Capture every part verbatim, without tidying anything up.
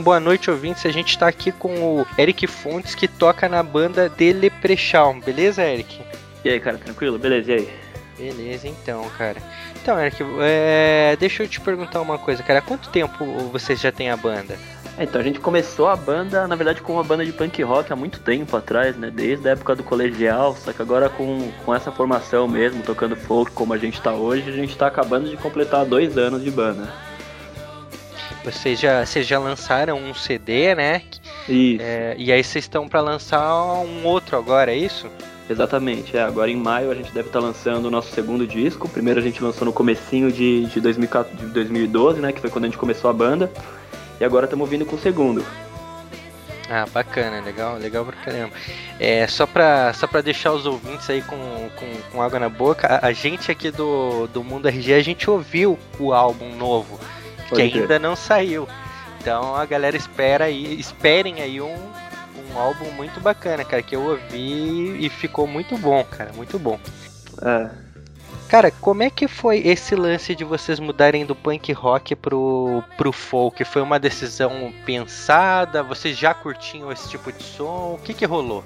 boa noite, ouvintes. A gente tá aqui com o Eric Fontes, que toca na banda de Leprechaun. Beleza, Eric? E aí, cara, tranquilo? Beleza, e aí? Beleza, então, cara. Então, Eric, é... deixa eu te perguntar uma coisa, cara. Há quanto tempo vocês já têm a banda? É, então, a gente começou a banda, na verdade, com uma banda de punk rock há muito tempo atrás, né? Desde a época do colegial, só que agora com, com essa formação mesmo, tocando folk como a gente tá hoje, a gente tá acabando de completar dois anos de banda. Vocês já, vocês já lançaram um C D, né? Isso. É, e aí vocês estão pra lançar um outro agora, é isso? Exatamente, é. Agora em maio a gente deve estar lançando o nosso segundo disco. O primeiro a gente lançou no comecinho de, de, dois mil e quatorze, de dois mil e doze, né? Que foi quando a gente começou a banda. E agora estamos vindo com o segundo. Ah, bacana, legal, legal pra caramba. É, só pra, só pra deixar os ouvintes aí com, com, com água na boca, a, a gente aqui do, do Mundo R G, a gente ouviu o álbum novo, que Pode ainda crer. não saiu. Então a galera espera aí, esperem aí um, um álbum muito bacana, cara, que eu ouvi e ficou muito bom, cara, muito bom. É. Cara, como é que foi esse lance de vocês mudarem do punk rock pro, pro folk? Foi uma decisão pensada? Vocês já curtiam esse tipo de som? O que que rolou?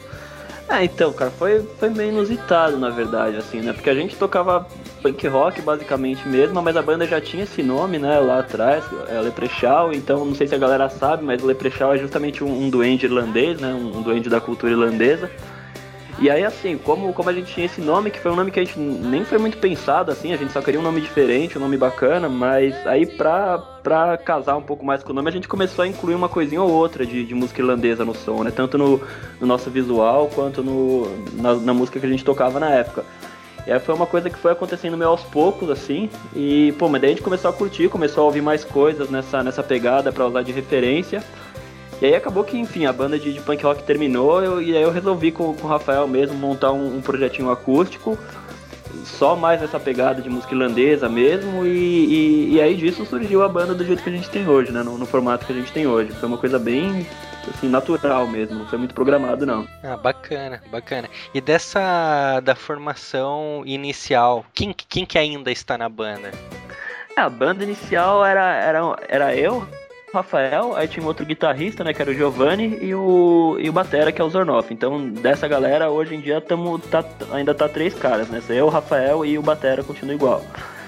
Ah, então, cara, foi, foi meio inusitado, na verdade, assim, né? Porque a gente tocava punk rock, basicamente mesmo, mas a banda já tinha esse nome, né, lá atrás, é Leprechaun, então não sei se a galera sabe, mas o Leprechaun é justamente um, um duende irlandês, né, um, um duende da cultura irlandesa. E aí, assim, como, como a gente tinha esse nome, que foi um nome que a gente nem foi muito pensado, assim, a gente só queria um nome diferente, um nome bacana, mas aí pra, pra casar um pouco mais com o nome, a gente começou a incluir uma coisinha ou outra de, de música irlandesa no som, né? Tanto no, no nosso visual, quanto no, na, na música que a gente tocava na época. E aí foi uma coisa que foi acontecendo meio aos poucos, assim, e, pô, mas daí a gente começou a curtir, começou a ouvir mais coisas nessa, nessa pegada pra usar de referência. E aí acabou que, enfim, a banda de, de punk rock terminou eu, e aí eu resolvi com, com o Rafael mesmo montar um, um projetinho acústico, só mais nessa pegada de música irlandesa mesmo, e, e, e aí disso surgiu a banda do jeito que a gente tem hoje, né, no, no formato que a gente tem hoje. Foi uma coisa bem, assim, natural mesmo, não foi muito programado, não. Ah, bacana, bacana. E dessa, da formação inicial, quem, quem que ainda está na banda? A banda inicial era, era, era eu, Rafael, aí tinha um outro guitarrista, né, que era o Giovanni, e o, e o batera, que é o Zornoff. Então, dessa galera, hoje em dia, tamo, tá, ainda tá três caras, né, eu, o Rafael e o batera continua igual.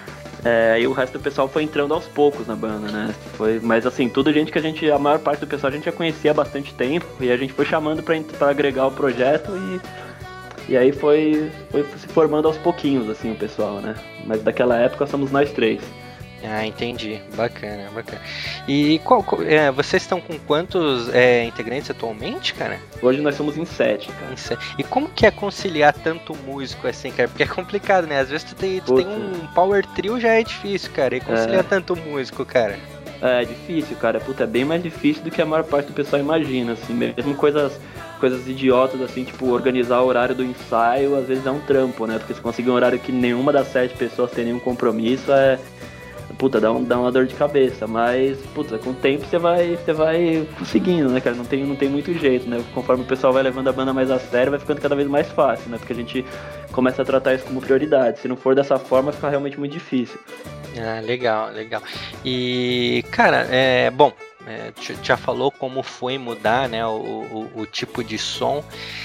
É, e o resto do pessoal foi entrando aos poucos na banda, né, foi, mas assim, tudo gente que a gente, a maior parte do pessoal a gente já conhecia há bastante tempo, e a gente foi chamando pra, pra agregar o projeto, e, e aí foi, foi se formando aos pouquinhos, assim, o pessoal, né, mas daquela época somos nós três. Ah, entendi. Bacana, bacana. E qual, qual- é, vocês estão com quantos é, integrantes atualmente, cara? Hoje nós somos em sete, cara. Em sé- E como que é conciliar tanto músico assim, cara? Porque é complicado, né? Às vezes tu tem, tu tem Puta. um power trio já é difícil, cara. E conciliar É. tanto músico, cara. É difícil, cara. Puta, é bem mais difícil do que a maior parte do pessoal imagina, assim. Mesmo coisas, coisas idiotas, assim, tipo, organizar o horário do ensaio, às vezes é um trampo, né? Porque se conseguir um horário que nenhuma das sete pessoas tem nenhum compromisso, é... Puta, dá, um, dá uma dor de cabeça, mas, puta, com o tempo você vai, você vai conseguindo, né, cara? Não tem, não tem muito jeito, né? Conforme o pessoal vai levando a banda mais a sério, vai ficando cada vez mais fácil, né? Porque a gente começa a tratar isso como prioridade. Se não for dessa forma, fica realmente muito difícil. Ah, legal, legal. E, cara, é bom. É, tu já falou como foi mudar, né, o, o, o tipo de som.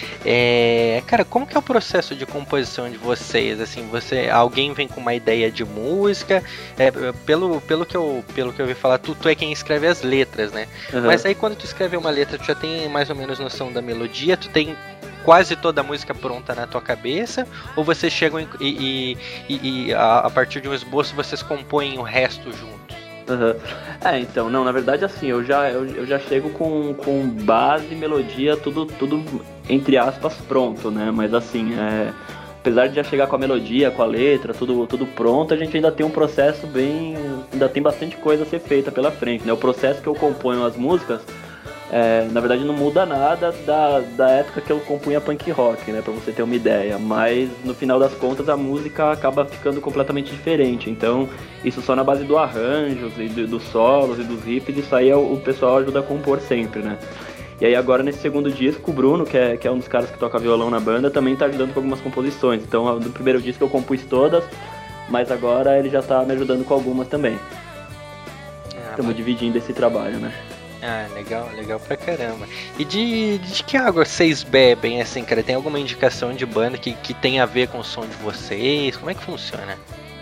É, cara, como que é o processo de composição de vocês? Assim, você, alguém vem com uma ideia de música, é, pelo, pelo, que eu, pelo que eu ouvi falar, tu, tu é quem escreve as letras, né? Uhum. Mas aí quando tu escreve uma letra, tu já tem mais ou menos noção da melodia, tu tem quase toda a música pronta na tua cabeça, ou vocês chegam e, e, e, e a, a partir de um esboço vocês compõem o resto juntos? Uhum. É, então, não, na verdade, assim, eu já, eu, eu já chego com, com base, melodia, tudo, tudo, entre aspas, pronto, né? Mas assim, é, apesar de já chegar com a melodia, com a letra, tudo, tudo pronto, a gente ainda tem um processo bem... Ainda tem bastante coisa a ser feita pela frente, né? O processo que eu componho as músicas, é, na verdade não muda nada da, da época que eu compunha punk rock, né? Pra você ter uma ideia. Mas, no final das contas, a música acaba ficando completamente diferente. Então, isso só na base do arranjos e do, dos solos e dos riffs, isso aí é o, o pessoal ajuda a compor sempre, né? E aí agora nesse segundo disco, o Bruno, que é, que é um dos caras que toca violão na banda, também tá ajudando com algumas composições. Então, no primeiro disco eu compus todas, mas agora ele já tá me ajudando com algumas também. Estamos Ah, dividindo esse trabalho, né? Ah, legal, legal pra caramba. E de, de que água vocês bebem, assim, cara? Tem alguma indicação de banda que, que tem a ver com o som de vocês? Como é que funciona?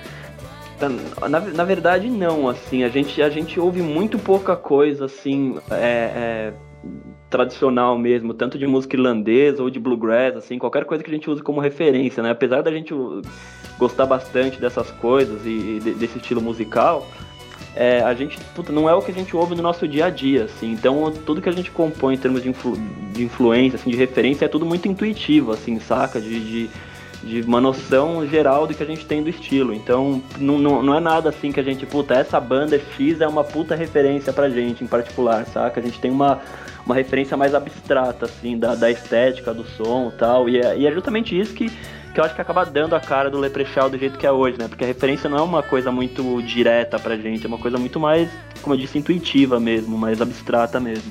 Na, na verdade, não, assim, a gente, a gente ouve muito pouca coisa, assim, é, é, tradicional mesmo, tanto de música irlandesa ou de bluegrass, assim, qualquer coisa que a gente use como referência, né? Apesar da gente gostar bastante dessas coisas e, e desse estilo musical, é, a gente, puta, não é o que a gente ouve no nosso dia a dia, assim, então tudo que a gente compõe em termos de, influ, de influência, assim, de referência, é tudo muito intuitivo, assim, saca? De, de, de uma noção geral do que a gente tem do estilo, então não, não, não é nada assim que a gente, puta, essa banda X é uma puta referência pra gente em particular, saca? A gente tem uma, uma referência mais abstrata, assim, da, da estética, do som e tal, e é, e é justamente isso que que eu acho que acaba dando a cara do Leprechaun do jeito que é hoje, né? Porque a referência não é uma coisa muito direta pra gente, é uma coisa muito mais, como eu disse, intuitiva mesmo, mais abstrata mesmo.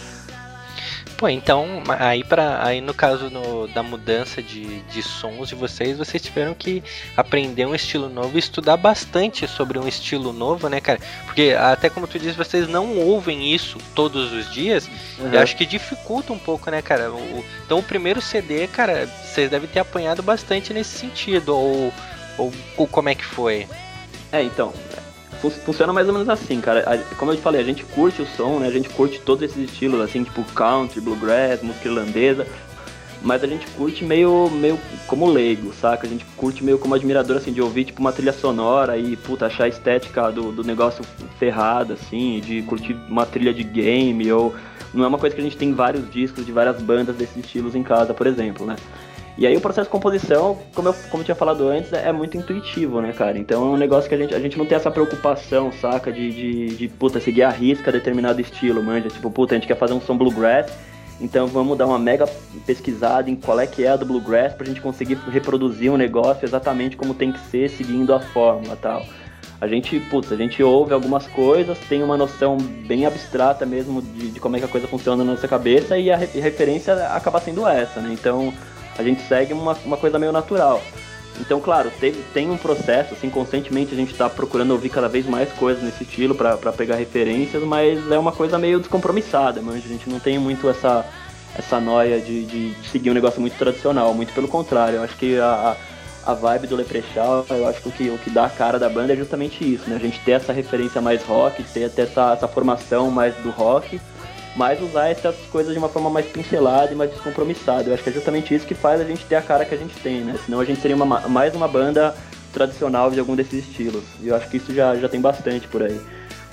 Pô, então, aí, pra, aí no caso no, da mudança de, de sons de vocês, vocês tiveram que aprender um estilo novo e estudar bastante sobre um estilo novo, né, cara? Porque até como tu disse, vocês não ouvem isso todos os dias, uhum. Eu acho que dificulta um pouco, né, cara? O, então o primeiro C D, cara, vocês devem ter apanhado bastante nesse sentido, ou, ou, ou como é que foi? É, então... Funciona mais ou menos assim, cara. Como eu te falei, a gente curte o som, né? A gente curte todos esses estilos, assim, tipo country, bluegrass, música irlandesa. Mas a gente curte meio, meio como leigo, saca? A gente curte meio como admirador, assim, de ouvir, tipo, uma trilha sonora e, puta, achar a estética do, do negócio ferrada, assim, de curtir uma trilha de game, ou... Não é uma coisa que a gente tem vários discos de várias bandas desses estilos em casa, por exemplo, né? E aí o processo de composição, como eu, como eu tinha falado antes, é muito intuitivo, né, cara? Então é um negócio que a gente, a gente não tem essa preocupação, saca? De, de, de, puta, seguir a risca determinado estilo, manja? Tipo, puta, a gente quer fazer um som bluegrass, então vamos dar uma mega pesquisada em qual é que é a do bluegrass pra gente conseguir reproduzir um negócio exatamente como tem que ser, seguindo a fórmula e tal. A gente, putz, a gente ouve algumas coisas, tem uma noção bem abstrata mesmo de, de como é que a coisa funciona na nossa cabeça e a re- referência acaba sendo essa, né? Então... a gente segue uma, uma coisa meio natural. Então, claro, teve, tem um processo, assim, constantemente a gente está procurando ouvir cada vez mais coisas nesse estilo para pegar referências, mas é uma coisa meio descompromissada, mas a gente não tem muito essa, essa noia de, de seguir um negócio muito tradicional, muito pelo contrário. Eu acho que a, a vibe do Leprechaun, eu acho que o, que o que dá a cara da banda é justamente isso, né? A gente ter essa referência mais rock, ter até essa, essa formação mais do rock, mas usar essas coisas de uma forma mais pincelada e mais descompromissada. Eu acho que é justamente isso que faz a gente ter a cara que a gente tem, né? Senão a gente seria uma, mais uma banda tradicional de algum desses estilos. E eu acho que isso já, já tem bastante por aí.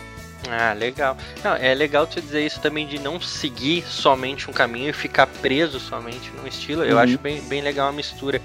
Ah, legal. Não, é legal tu dizer isso também, de não seguir somente um caminho e ficar preso somente num estilo. Eu uhum. acho bem, bem legal a mistura.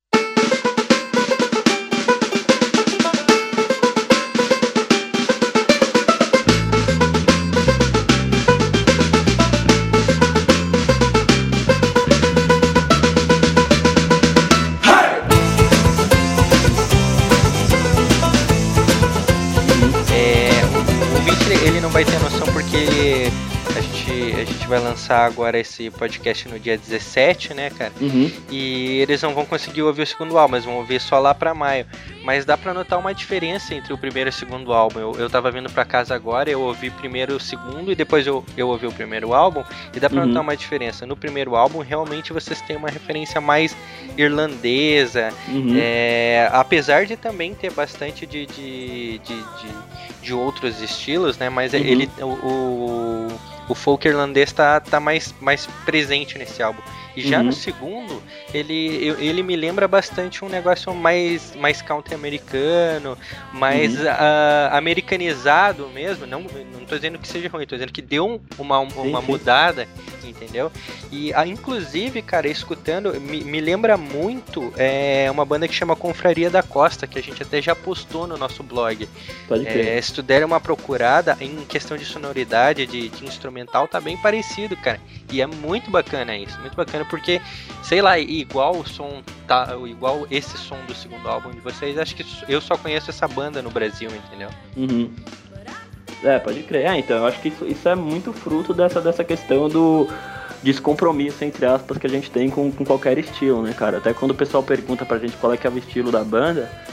Vai ter noção porque a gente, a gente vai lançar agora esse podcast no dia dezessete, né, cara? Uhum. E eles não vão conseguir ouvir o segundo álbum, mas vão ouvir só lá pra maio. Mas dá pra notar uma diferença entre o primeiro e o segundo álbum. Eu, eu tava vindo pra casa agora, eu ouvi primeiro o segundo e depois eu, eu ouvi o primeiro álbum. E dá pra uhum. notar uma diferença. No primeiro álbum, realmente vocês têm uma referência mais irlandesa. Uhum. É, apesar de também ter bastante de... de, de, de de outros estilos, né, mas uhum. ele, o, o, o folk irlandês tá, tá mais, mais presente nesse álbum. E já uhum. no segundo, ele, ele me lembra bastante um negócio mais, mais country americano, mais uhum. uh, americanizado mesmo. Não, não tô dizendo que seja ruim, tô dizendo que deu uma, uma sim, mudada, sim. Entendeu? E uh, inclusive, cara, escutando, me, me lembra muito é, uma banda que chama Confraria da Costa, que a gente até já postou no nosso blog. Pode crer. É, se tu der uma procurada, em questão de sonoridade, de, de instrumental, tá bem parecido, cara. E é muito bacana isso, muito bacana. Porque, sei lá, igual o som tá, igual esse som do segundo álbum de vocês, acho que eu só conheço essa banda no Brasil, entendeu? Uhum. É, pode crer. É, então, eu acho que isso, isso é muito fruto dessa, dessa questão do descompromisso, entre aspas, que a gente tem com, com qualquer estilo, né, cara? Até quando o pessoal pergunta pra gente qual é que é o estilo da banda,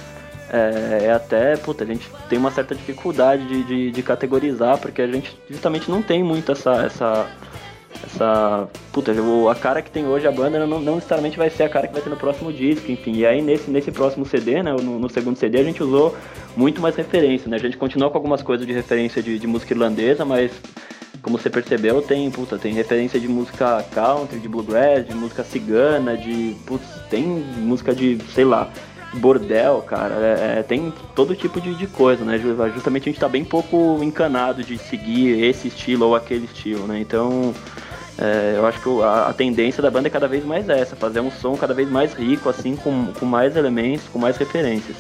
é, é até, puta, a gente tem uma certa dificuldade de, de, de categorizar, porque a gente justamente não tem muito essa, essa, essa, puta, a cara que tem hoje a banda não, não necessariamente vai ser a cara que vai ter no próximo disco, enfim, e aí nesse, nesse próximo C D, né, no, no segundo C D a gente usou muito mais referência, né, a gente continua com algumas coisas de referência de, de música irlandesa, mas como você percebeu, tem, puta, tem referência de música country, de bluegrass, de música cigana, de, putz, tem música de, sei lá, bordel, cara, é, é, tem todo tipo de, de coisa, né, justamente a gente tá bem pouco encanado de seguir esse estilo ou aquele estilo, né, então é, eu acho que a, a tendência da banda é cada vez mais essa, fazer um som cada vez mais rico, assim, com, com mais elementos, com mais referências.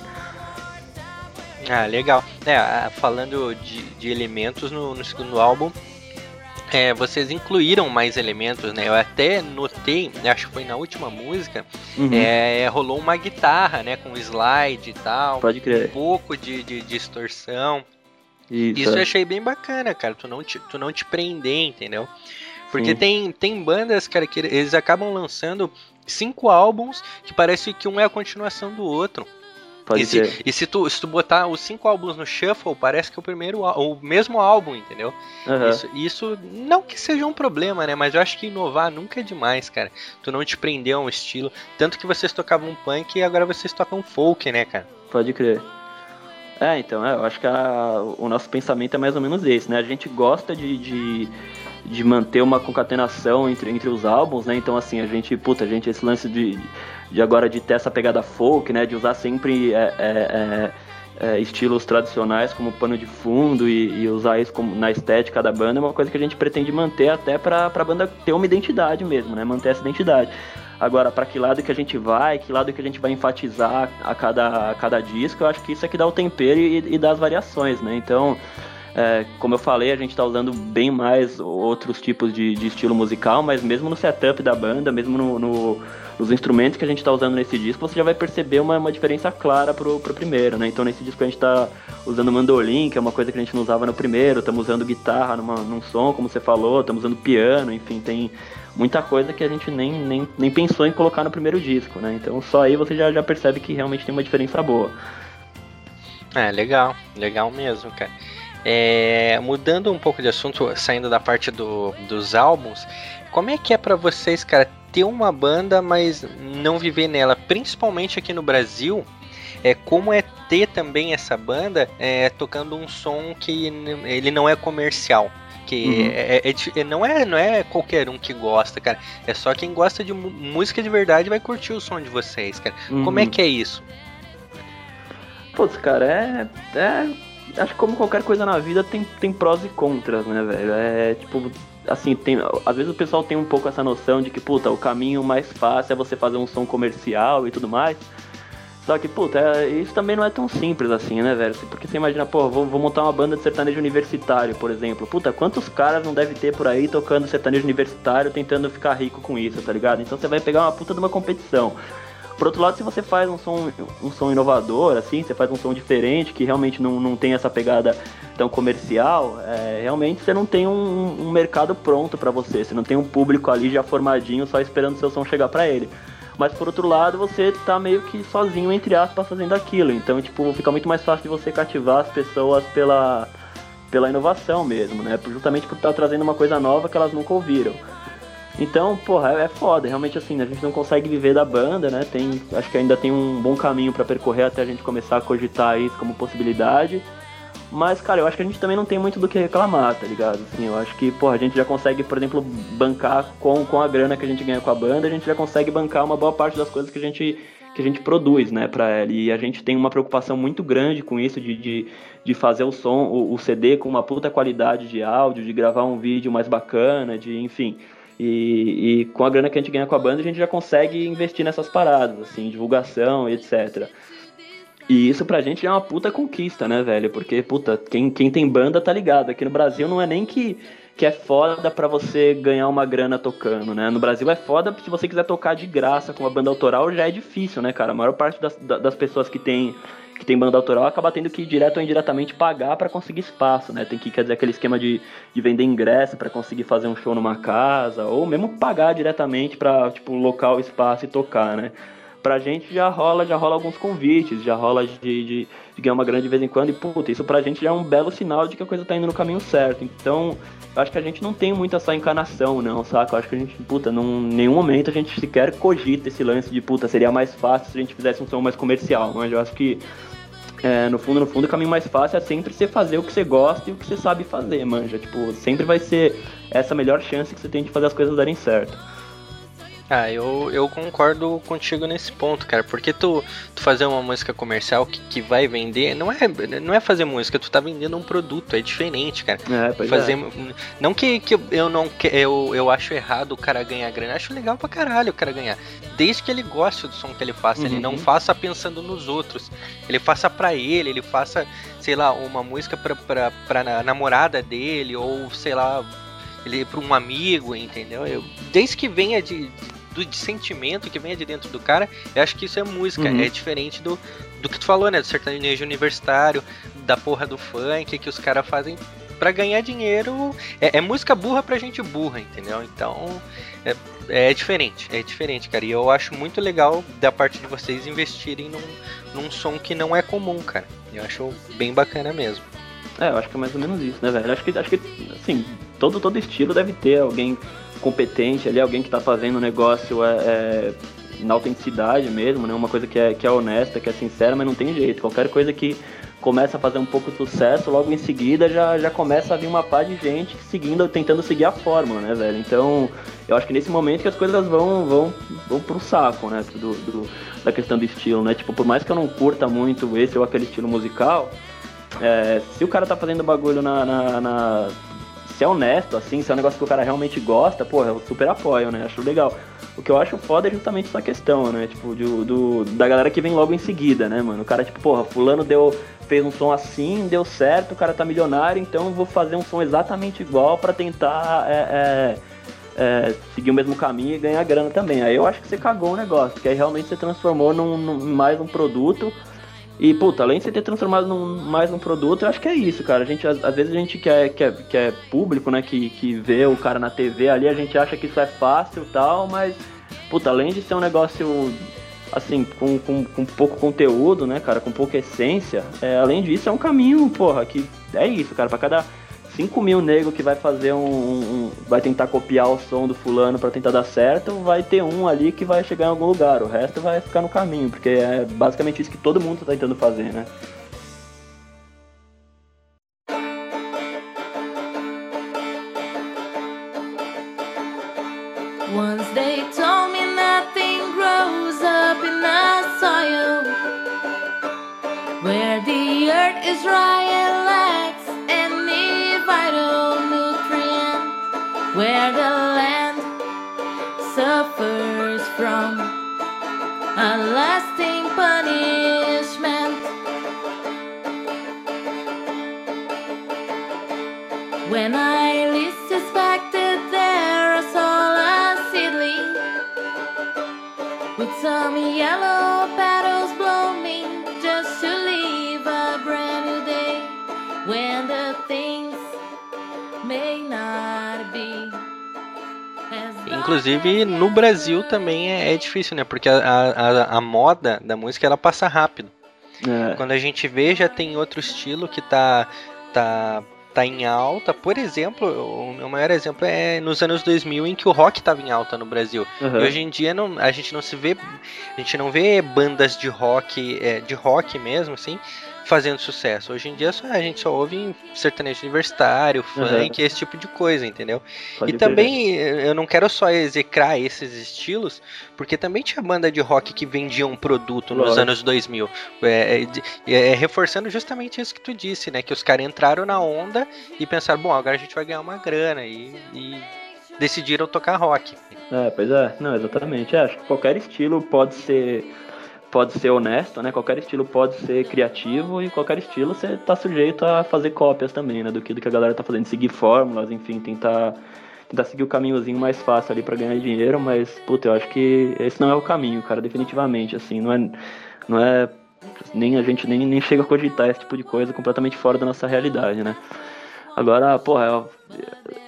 Ah, legal. É, falando de, de elementos no, no segundo álbum, É, vocês incluíram mais elementos, né? Eu até notei, acho que foi na última música, uhum. é, rolou uma guitarra, né? Com slide e tal. Pode crer. Um pouco de, de, de distorção. Isso, Isso é. eu achei bem bacana, cara. Tu não te, tu não te prender, entendeu? Porque tem, tem bandas, cara, que eles acabam lançando cinco álbuns que parece que um é a continuação do outro. Pode e se, e se, tu, se tu botar os cinco álbuns no shuffle, parece que é o primeiro o mesmo álbum, entendeu? Uhum. Isso, isso não que seja um problema, né? Mas eu acho que inovar nunca é demais, cara. Tu não te prender a um estilo. Tanto que vocês tocavam punk e agora vocês tocam folk, né, cara? Pode crer. É, então, é, eu acho que a, o nosso pensamento é mais ou menos esse, né? A gente gosta de... de... de manter uma concatenação entre, entre os álbuns, né, então assim, a gente, puta, a gente, esse lance de, de agora de ter essa pegada folk, né, de usar sempre é, é, é, estilos tradicionais como pano de fundo e, e usar isso como, na estética da banda, é uma coisa que a gente pretende manter até pra, pra banda ter uma identidade mesmo, né, manter essa identidade. Agora, para que lado que a gente vai, que lado que a gente vai enfatizar a cada, a cada disco, eu acho que isso é que dá o tempero e, e dá as variações, né, então... É, como eu falei, a gente está usando bem mais outros tipos de, de estilo musical, mas mesmo no setup da banda, mesmo no, no, nos instrumentos que a gente está usando nesse disco, você já vai perceber uma, uma diferença clara pro, pro primeiro, né? Então nesse disco a gente está usando mandolim, que é uma coisa que a gente não usava no primeiro, estamos usando guitarra numa, num som, como você falou, estamos usando piano, enfim, tem muita coisa que a gente nem, nem, nem pensou em colocar no primeiro disco, né? Então só aí você já, já percebe que realmente tem uma diferença boa. É, legal, legal mesmo, cara. É, mudando um pouco de assunto, saindo da parte do, dos álbuns, como é que é pra vocês, cara, ter uma banda, mas não viver nela, principalmente aqui no Brasil? É, como é ter também essa banda é, tocando um som que ele não é comercial? Que uhum. é, é, é, não, é, não é qualquer um que gosta, cara. É só quem gosta de música de verdade vai curtir o som de vocês, cara. Uhum. Como é que é isso? Putz, cara, é... é... acho que como qualquer coisa na vida tem, tem prós e contras, né, velho? É tipo, assim, tem, às vezes o pessoal tem um pouco essa noção de que, puta, o caminho mais fácil é você fazer um som comercial e tudo mais. Só que, puta, é, isso também não é tão simples assim, né, velho? Porque você imagina, pô, vou, vou montar uma banda de sertanejo universitário, por exemplo. Puta, quantos caras não deve ter por aí tocando sertanejo universitário tentando ficar rico com isso, tá ligado? Então você vai pegar uma puta de uma competição. Por outro lado, se você faz um som, um som inovador, assim, você faz um som diferente, que realmente não, não tem essa pegada tão comercial, é, realmente você não tem um, um mercado pronto pra você, você não tem um público ali já formadinho, só esperando o seu som chegar pra ele. Mas por outro lado, você tá meio que sozinho, entre aspas, fazendo aquilo. Então, tipo, fica muito mais fácil de você cativar as pessoas pela, pela inovação mesmo, né? Justamente por estar trazendo uma coisa nova que elas nunca ouviram. Então, porra, é foda, realmente assim, a gente não consegue viver da banda, né, tem, acho que ainda tem um bom caminho pra percorrer até a gente começar a cogitar isso como possibilidade, mas, cara, eu acho que a gente também não tem muito do que reclamar, tá ligado, assim, eu acho que, porra, a gente já consegue, por exemplo, bancar com, com a grana que a gente ganha com a banda, a gente já consegue bancar uma boa parte das coisas que a gente, que a gente produz, né, pra ela, e a gente tem uma preocupação muito grande com isso, de, de, de fazer o som, o, o C D com uma puta qualidade de áudio, de gravar um vídeo mais bacana, de, enfim... E, e com a grana que a gente ganha com a banda, a gente já consegue investir nessas paradas, assim, divulgação e etcétera. E isso pra gente é uma puta conquista, né, velho? Porque, puta, quem, quem tem banda tá ligado. Aqui no Brasil não é nem que, que é foda pra você ganhar uma grana tocando, né? No Brasil é foda se você quiser tocar de graça com uma banda autoral, já é difícil, né, cara? A maior parte das, das pessoas que tem... que tem banda autoral, acaba tendo que direto ou indiretamente pagar para conseguir espaço, né? Tem que, quer dizer, aquele esquema de, de vender ingresso para conseguir fazer um show numa casa, ou mesmo pagar diretamente para, tipo, local, espaço e tocar, né? pra gente já rola, já rola alguns convites, já rola de, de, de ganhar uma grana de vez em quando, e puta, isso pra gente já é um belo sinal de que a coisa tá indo no caminho certo. Então, eu acho que a gente não tem muito essa encanação, não, saca? Eu acho que a gente, puta, em nenhum momento a gente sequer cogita esse lance de, puta, seria mais fácil se a gente fizesse um som mais comercial, mas eu acho que, é, no fundo, no fundo, o caminho mais fácil é sempre você fazer o que você gosta e o que você sabe fazer, manja. Tipo, sempre vai ser essa a melhor chance que você tem de fazer as coisas darem certo. Ah, eu, eu concordo contigo nesse ponto, cara, porque tu, tu fazer uma música comercial que, que vai vender, não é, não é fazer música, tu tá vendendo um produto, é diferente, cara. É, pois fazer, é. Não que, que eu não eu, eu acho errado o cara ganhar grana, eu acho legal pra caralho o cara ganhar, desde que ele goste do som que ele faça, uhum. Ele não faça pensando nos outros, ele faça pra ele, ele faça, sei lá, uma música pra, pra, pra namorada dele, ou sei lá, ele pra um amigo, entendeu? Eu, desde que venha de, de do de sentimento que vem de dentro do cara, eu acho que isso é música, uhum. É diferente do, do que tu falou, né, do sertanejo universitário, da porra do funk, que os caras fazem pra ganhar dinheiro, é, é música burra pra gente burra, entendeu? Então, é, é diferente, é diferente, cara, e eu acho muito legal da parte de vocês investirem num, num som que não é comum, cara, eu acho bem bacana mesmo. É, eu acho que é mais ou menos isso, né, velho? Acho que, acho que assim, todo, todo estilo deve ter alguém competente ali, alguém que tá fazendo o negócio é, é, na autenticidade mesmo, né? Uma coisa que é, que é honesta, que é sincera, mas não tem jeito. Qualquer coisa que começa a fazer um pouco de sucesso, logo em seguida já, já começa a vir uma pá de gente seguindo, tentando seguir a fórmula, né, velho? Então, eu acho que nesse momento que as coisas vão, vão, vão pro saco, né? Do, do, da questão do estilo, né? Tipo, por mais que eu não curta muito esse ou aquele estilo musical, é, se o cara tá fazendo bagulho na... na, na se é honesto, assim, se é um negócio que o cara realmente gosta, porra, eu super apoio, né? Acho legal. O que eu acho foda é justamente essa questão, né? Tipo, do, do, da galera que vem logo em seguida, né, mano? O cara, tipo, porra, fulano deu, fez um som assim, deu certo, o cara tá milionário, então eu vou fazer um som exatamente igual pra tentar é, é, é, seguir o mesmo caminho e ganhar grana também. Aí eu acho que você cagou o negócio, porque aí realmente você transformou num, num mais um produto. E, puta, além de você ter transformado num, mais num produto, eu acho que é isso, cara. A gente, às, às vezes a gente quer, quer, quer público, né, que, que vê o cara na T V ali, a gente acha que isso é fácil e tal, mas, puta, além de ser um negócio, assim, com, com, com pouco conteúdo, né, cara, com pouca essência, é, além disso é um caminho, porra, que é isso, cara, pra cada cinco mil nego que vai fazer um, um, vai tentar copiar o som do fulano pra tentar dar certo, vai ter um ali que vai chegar em algum lugar, o resto vai ficar no caminho, porque é basicamente isso que todo mundo tá tentando fazer, né? Once they told me nothing grows up in the soil where the earth is dry and lacks any vital nutrient, where the land suffers from a lasting punishment. When I least suspected there I saw a seedling with some yellow petals blooming just to leave a brand new day when the things may not be. Inclusive no Brasil também é, é difícil, né? Porque a, a, a moda da música ela passa rápido. É. Quando a gente vê, já tem outro estilo que tá, tá, tá em alta. Por exemplo, o meu maior exemplo é nos anos dois mil, em que o rock estava em alta no Brasil. Uhum. E hoje em dia não, a gente não se vê, a gente não vê bandas de rock, é, de rock mesmo, assim, fazendo sucesso. Hoje em dia só, a gente só ouve sertanejo universitário, funk, uhum. Esse tipo de coisa, entendeu? Pode e também ver. Eu não quero só execrar esses estilos, porque também tinha banda de rock que vendia um produto nos Lógico. anos dois mil. É, é, é, reforçando justamente isso que tu disse, né? Que os caras entraram na onda e pensaram, bom, agora a gente vai ganhar uma grana e, e decidiram tocar rock. É, pois é, não, exatamente. É, acho que qualquer estilo pode ser... pode ser honesto, né? Qualquer estilo pode ser criativo e qualquer estilo você tá sujeito a fazer cópias também, né? Do que, do que a galera tá fazendo, seguir fórmulas, enfim, tentar, tentar seguir o caminhozinho mais fácil ali pra ganhar dinheiro, mas, puta, eu acho que esse não é o caminho, cara, definitivamente, assim, não é, não é, nem a gente nem, nem chega a cogitar esse tipo de coisa completamente fora da nossa realidade, né? Agora, porra,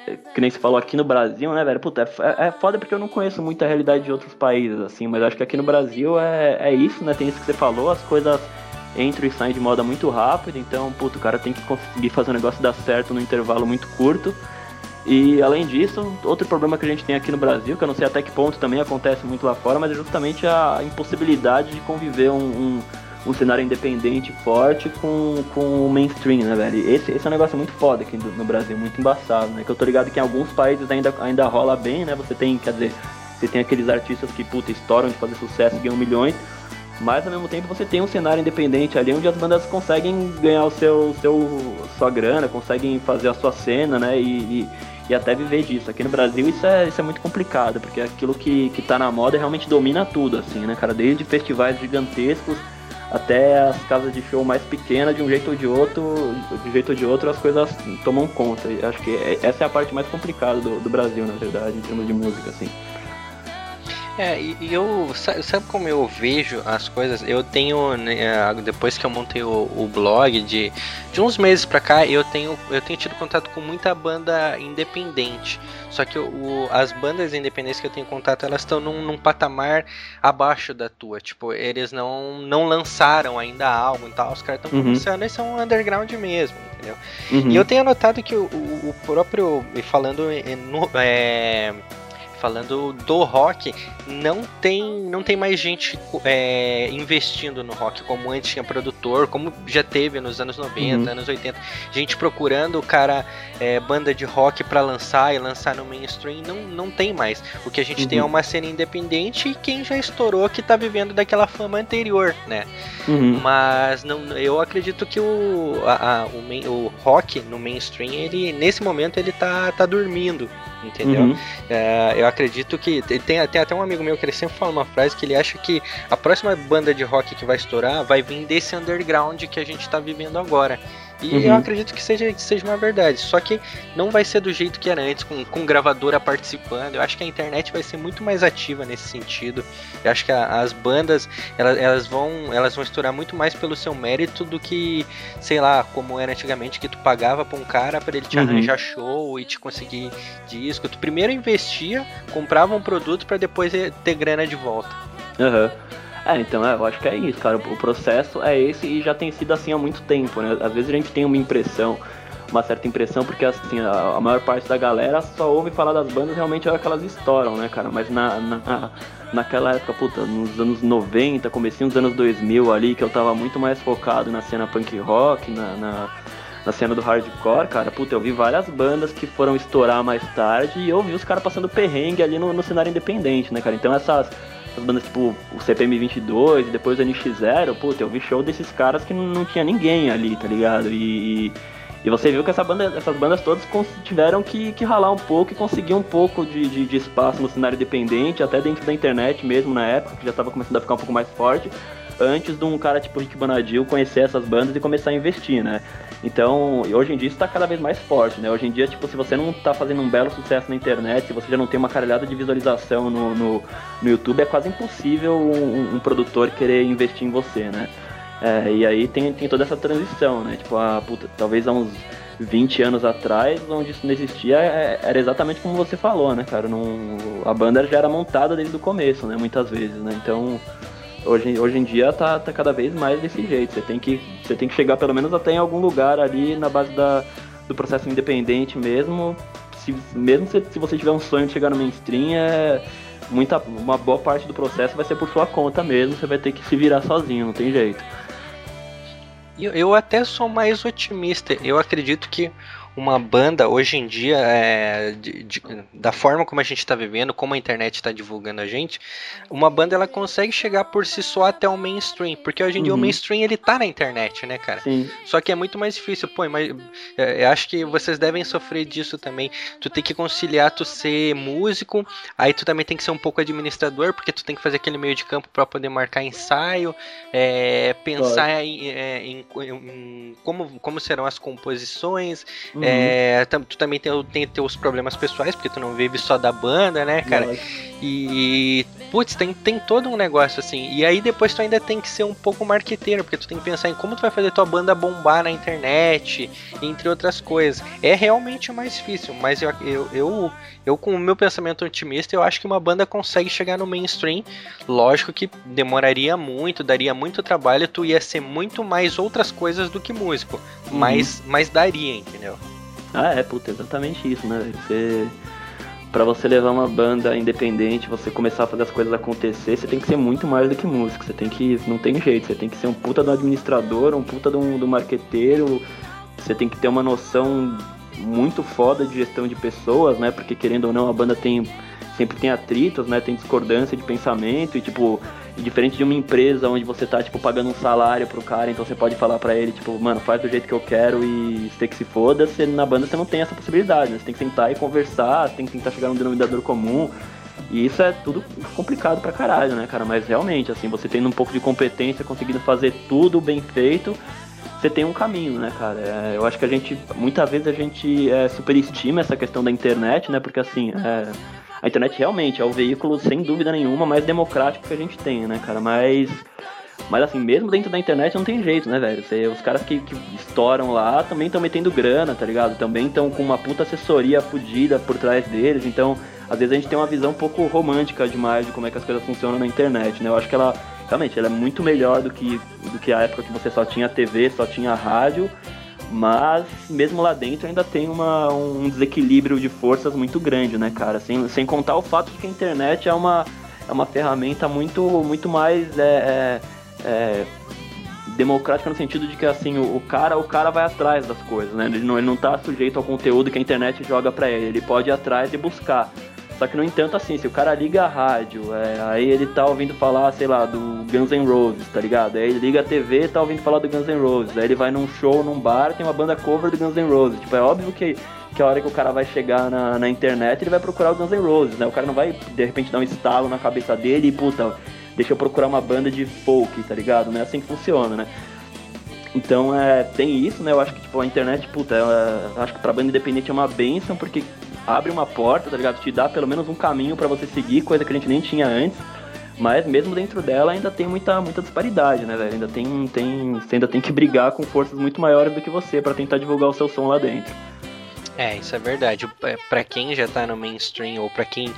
que nem você falou aqui no Brasil, né, velho? Puta, é, é foda porque eu não conheço muito a realidade de outros países, assim, mas acho que aqui no Brasil é, é isso, né? Tem isso que você falou, as coisas entram e saem de moda muito rápido, então, puta, o cara tem que conseguir fazer o negócio dar certo num intervalo muito curto. E além disso, outro problema que a gente tem aqui no Brasil, que eu não sei até que ponto também acontece muito lá fora, mas é justamente a impossibilidade de conviver um, um, um cenário independente forte com, com o mainstream, né, velho? Esse, esse é um negócio muito foda aqui no Brasil, muito embaçado, né? Que eu tô ligado que em alguns países ainda, ainda rola bem, né? Você tem, quer dizer, você tem aqueles artistas que, puta, estouram de fazer sucesso e ganham milhões, mas ao mesmo tempo você tem um cenário independente ali onde as bandas conseguem ganhar o seu, seu sua grana, conseguem fazer a sua cena, né? E, e, e até viver disso. Aqui no Brasil isso é, isso é muito complicado, porque aquilo que, que tá na moda realmente domina tudo, assim, né, cara? Desde festivais gigantescos até as casas de show mais pequenas, de um jeito ou de outro, de um jeito ou de outro as coisas tomam conta. E acho que essa é a parte mais complicada do, do Brasil, na verdade, em termos de música, assim. É, e, e eu, sabe como eu vejo as coisas? Eu tenho, né, depois que eu montei o, o blog, de, de uns meses pra cá, eu tenho, eu tenho tido contato com muita banda independente. Só que o, as bandas independentes que eu tenho contato, elas estão num, num patamar abaixo da tua. Tipo, eles não, não lançaram ainda algo e tal, os caras estão uhum. começando, eles são underground mesmo, entendeu? Uhum. E eu tenho notado que o, o, o próprio, falando no, é, falando do rock, não tem, não tem mais gente é, investindo no rock, como antes tinha produtor, como já teve nos anos noventa, uhum. anos oitenta, gente procurando o cara, é, banda de rock pra lançar e lançar no mainstream, não, não tem mais. O que a gente uhum. tem é uma cena independente e quem já estourou que tá vivendo daquela fama anterior, né? Uhum. Mas não, eu acredito que o, a, a, o, main, o rock no mainstream, ele, nesse momento, ele tá, tá dormindo, entendeu? Uhum. É, eu acredito que tem, tem até um amigo meu que ele sempre fala uma frase que ele acha que a próxima banda de rock que vai estourar vai vir desse underground que a gente tá vivendo agora. E uhum. eu acredito que seja, que seja uma verdade. Só que não vai ser do jeito que era antes, com, com gravadora participando. Eu acho que a internet vai ser muito mais ativa nesse sentido. Eu acho que a, as bandas, elas, elas, vão, elas vão estourar muito mais pelo seu mérito do que, sei lá, como era antigamente, que tu pagava pra um cara pra ele te uhum. arranjar show e te conseguir disco. Tu primeiro investia, comprava um produto pra depois ter grana de volta. Aham. Uhum. É, então, é, eu acho que é isso, cara, o processo é esse e já tem sido assim há muito tempo, né, às vezes a gente tem uma impressão, uma certa impressão, porque assim, a, a maior parte da galera só ouve falar das bandas realmente é que elas estouram, né, cara, mas na, na, naquela época, puta, nos anos noventa, comecinho dos anos dois mil ali, que eu tava muito mais focado na cena punk rock, na... na... na cena do hardcore, cara, puta, eu vi várias bandas que foram estourar mais tarde e eu vi os caras passando perrengue ali no, no cenário independente, né, cara, então essas... as bandas tipo o C P M vinte e dois e depois o N X zero, puta, eu vi show desses caras que não, não tinha ninguém ali, tá ligado? E, e, e você viu que essa banda, essas bandas todas tiveram que, que ralar um pouco e conseguir um pouco de, de, de espaço no cenário independente, até dentro da internet mesmo na época, que já tava começando a ficar um pouco mais forte, antes de um cara tipo Rick Bonadil conhecer essas bandas e começar a investir, né? Então, hoje em dia isso tá cada vez mais forte, né? Hoje em dia, tipo, se você não tá fazendo um belo sucesso na internet, se você já não tem uma caralhada de visualização no, no, no YouTube, é quase impossível um, um produtor querer investir em você, né? É, e aí tem, tem toda essa transição, né? Tipo, a, puta, talvez há uns vinte anos atrás, onde isso não existia, era exatamente como você falou, né, cara? Não, a banda já era montada desde o começo, né? Muitas vezes, né? Então... Hoje, hoje em dia tá, tá cada vez mais desse jeito. Você tem, que, você tem que chegar pelo menos até em algum lugar ali na base da, do processo independente mesmo. Se, mesmo se, se você tiver um sonho de chegar no mainstream, é muita, uma boa parte do processo vai ser por sua conta mesmo. Você vai ter que se virar sozinho, não tem jeito. Eu, eu até sou mais otimista. Eu acredito que uma banda hoje em dia, é, de, de, da forma como a gente está vivendo, como a internet está divulgando a gente, uma banda ela consegue chegar por si só até o mainstream, porque hoje em uhum. dia o mainstream ele tá na internet, né, cara? Sim. Só que é muito mais difícil, pô, mas eu acho que vocês devem sofrer disso também. Tu tem que conciliar tu ser músico, aí tu também tem que ser um pouco administrador, porque tu tem que fazer aquele meio de campo para poder marcar ensaio, é, pensar em, em, em, em como, como serão as composições. Uhum. É, tu também tem, tem teus problemas pessoais, porque tu não vive só da banda, né, cara? Nossa. E, putz, tem, tem todo um negócio assim. E aí depois tu ainda tem que ser um pouco marqueteiro, porque tu tem que pensar em como tu vai fazer tua banda bombar na internet, entre outras coisas. É realmente o mais difícil, mas eu, eu, eu, eu com o meu pensamento otimista, eu acho que uma banda consegue chegar no mainstream. Lógico que demoraria muito, daria muito trabalho, tu ia ser muito mais outras coisas do que músico. Uhum. Mas, mas daria, entendeu? Ah, é, puta, exatamente isso, né? Você... Pra você levar uma banda independente, você começar a fazer as coisas acontecer, você tem que ser muito mais do que músico. Você tem que... Não tem jeito, você tem que ser um puta do administrador, um puta do, do marqueteiro. Você tem que ter uma noção muito foda de gestão de pessoas, né? Porque, querendo ou não, a banda tem... Sempre tem atritos, né? Tem discordância de pensamento e, tipo... Diferente de uma empresa onde você tá, tipo, pagando um salário pro cara, então você pode falar pra ele, tipo, mano, faz do jeito que eu quero e você que se foda. Você, na banda você não tem essa possibilidade, né? Você tem que sentar e conversar, você tem que tentar chegar num denominador comum. E isso é tudo complicado pra caralho, né, cara? Mas realmente, assim, você tendo um pouco de competência, conseguindo fazer tudo bem feito, você tem um caminho, né, cara? É, eu acho que a gente, muitas vezes a gente é, superestima essa questão da internet, né? Porque, assim, é... A internet realmente é o veículo, sem dúvida nenhuma, mais democrático que a gente tem, né, cara? Mas, mas assim, mesmo dentro da internet não tem jeito, né, velho? Você, os caras que, que estouram lá também estão metendo grana, tá ligado? Também estão com uma puta assessoria fodida por trás deles. Então, às vezes a gente tem uma visão um pouco romântica demais de como é que as coisas funcionam na internet, né? Eu acho que ela, realmente, ela é muito melhor do que, do que a época que você só tinha T V, só tinha rádio. Mas, mesmo lá dentro, ainda tem uma, um desequilíbrio de forças muito grande, né, cara? Sem, sem contar o fato de que a internet é uma, é uma ferramenta muito, muito mais é, é, é, democrática no sentido de que, assim, o, o, cara, o cara vai atrás das coisas, né? Ele não, ele não tá sujeito ao conteúdo que a internet joga pra ele. Ele pode ir atrás e buscar. Só que, no entanto, assim, se o cara liga a rádio, é, aí ele tá ouvindo falar, sei lá, do Guns N' Roses, tá ligado? Aí ele liga a T V e tá ouvindo falar do Guns N' Roses. Aí ele vai num show, num bar, tem uma banda cover do Guns N' Roses. Tipo, é óbvio que, que a hora que o cara vai chegar na, na internet, ele vai procurar o Guns N' Roses, né? O cara não vai, de repente, dar um estalo na cabeça dele e, puta, deixa eu procurar uma banda de folk, tá ligado? Não é assim que funciona, né? Então, é, tem isso, né? Eu acho que, tipo, a internet, puta, é, acho que pra banda independente é uma bênção, porque abre uma porta, tá ligado? Te dá pelo menos um caminho pra você seguir, coisa que a gente nem tinha antes. Mas mesmo dentro dela ainda tem muita, muita disparidade, né, velho? Ainda tem, tem, você ainda tem que brigar com forças muito maiores do que você pra tentar divulgar o seu som lá dentro. É, isso é verdade. Pra quem já tá no mainstream ou pra quem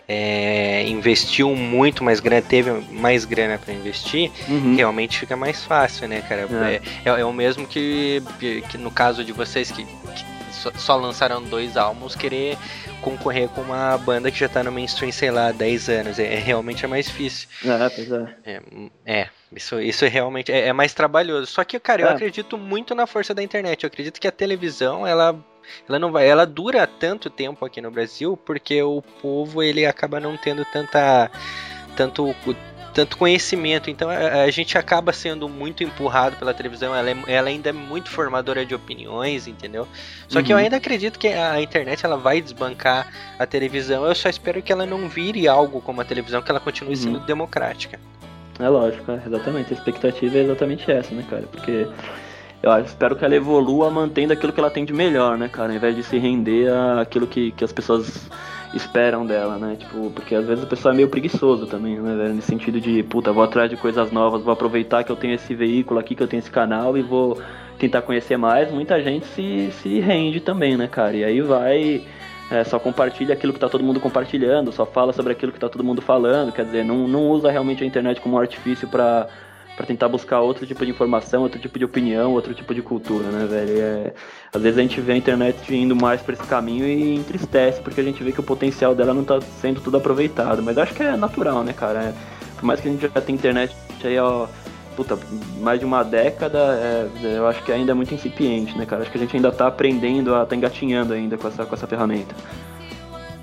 é, investiu muito mais grana, teve mais grana pra investir, uhum. realmente fica mais fácil, né, cara? É, é, é o mesmo que, que no caso de vocês que, que só lançaram dois álbuns, querer concorrer com uma banda que já tá no mainstream, sei lá, dez anos. É, é realmente é mais difícil. É, pois é. É, é isso, isso é realmente é, é mais trabalhoso. Só que, cara, eu é. acredito muito na força da internet. Eu acredito que a televisão, ela, ela não vai, ela dura tanto tempo aqui no Brasil porque o povo, ele acaba não tendo tanta tanto tanto conhecimento, então a, a gente acaba sendo muito empurrado pela televisão, ela, é, ela ainda é muito formadora de opiniões, entendeu? Só uhum. que eu ainda acredito que a internet ela vai desbancar a televisão, eu só espero que ela não vire algo como a televisão, que ela continue uhum. sendo democrática. É lógico, é, exatamente, a expectativa é exatamente essa, né, cara, porque eu espero que ela evolua mantendo aquilo que ela tem de melhor, né, cara, ao invés de se render àquilo que, que as pessoas esperam dela, né, tipo, porque às vezes o pessoal é meio preguiçoso também, né, velho, nesse sentido de, puta, vou atrás de coisas novas, vou aproveitar que eu tenho esse veículo aqui, que eu tenho esse canal e vou tentar conhecer mais. Muita gente se, se rende também, né, cara, e aí vai, é, só compartilha aquilo que tá todo mundo compartilhando, só fala sobre aquilo que tá todo mundo falando, quer dizer, não, não usa realmente a internet como um artifício pra pra tentar buscar outro tipo de informação, outro tipo de opinião, outro tipo de cultura, né, velho? É, às vezes a gente vê a internet indo mais pra esse caminho e entristece, porque a gente vê que o potencial dela não tá sendo tudo aproveitado, mas acho que é natural, né, cara? É, por mais que a gente já tenha internet aí, ó, puta, mais de uma década, é, eu acho que ainda é muito incipiente, né, cara? Acho que a gente ainda tá aprendendo, a, tá engatinhando ainda com essa, com essa ferramenta.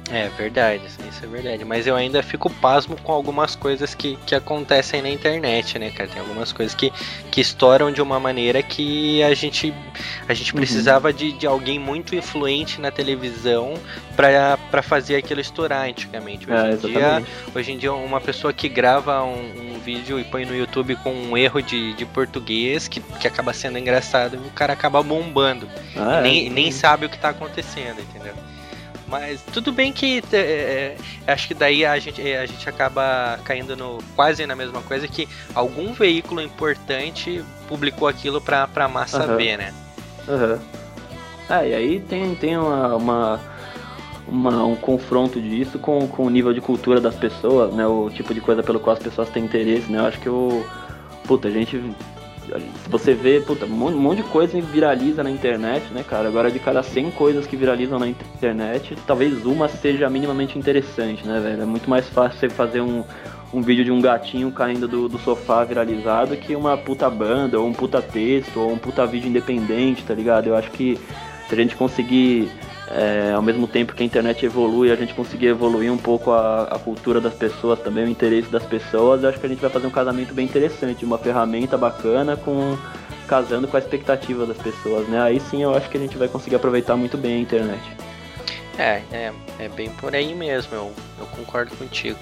É verdade, isso é verdade. Mas eu ainda fico pasmo com algumas coisas que, que acontecem na internet, né, cara? Tem algumas coisas que, que estouram de uma maneira que a gente, a gente Uhum. precisava de, de alguém muito influente na televisão pra, pra fazer aquilo estourar antigamente. Hoje, É, em dia, exatamente. hoje em dia, uma pessoa que grava um, um vídeo e põe no YouTube com um erro de, de português que, que acaba sendo engraçado, o cara acaba bombando. Ah, E é. nem, nem sabe o que tá acontecendo, entendeu? Mas tudo bem que é, é, acho que daí a gente, a gente acaba caindo no, quase na mesma coisa, que algum veículo importante publicou aquilo pra, pra massa Aham. ver, né? Aham. Ah, e aí tem, tem uma, uma, uma- um confronto disso com, com o nível de cultura das pessoas, né? O tipo de coisa pelo qual as pessoas têm interesse, né? Eu acho que o. Puta, a gente. Você vê, puta, um monte, um monte de coisa viraliza na internet, né, cara? Agora, de cada cem coisas que viralizam na internet, talvez uma seja minimamente interessante, né, velho? É muito mais fácil você fazer um, um vídeo de um gatinho caindo do, do sofá viralizado que uma puta banda, ou um puta texto, ou um puta vídeo independente, tá ligado? Eu acho que se a gente conseguir, é, ao mesmo tempo que a internet evolui, a gente conseguir evoluir um pouco a, a cultura das pessoas também, o interesse das pessoas, eu acho que a gente vai fazer um casamento bem interessante, uma ferramenta bacana com casando com a expectativa das pessoas, né? Aí sim eu acho que a gente vai conseguir aproveitar muito bem a internet. É, é, é bem por aí mesmo, eu, eu concordo contigo.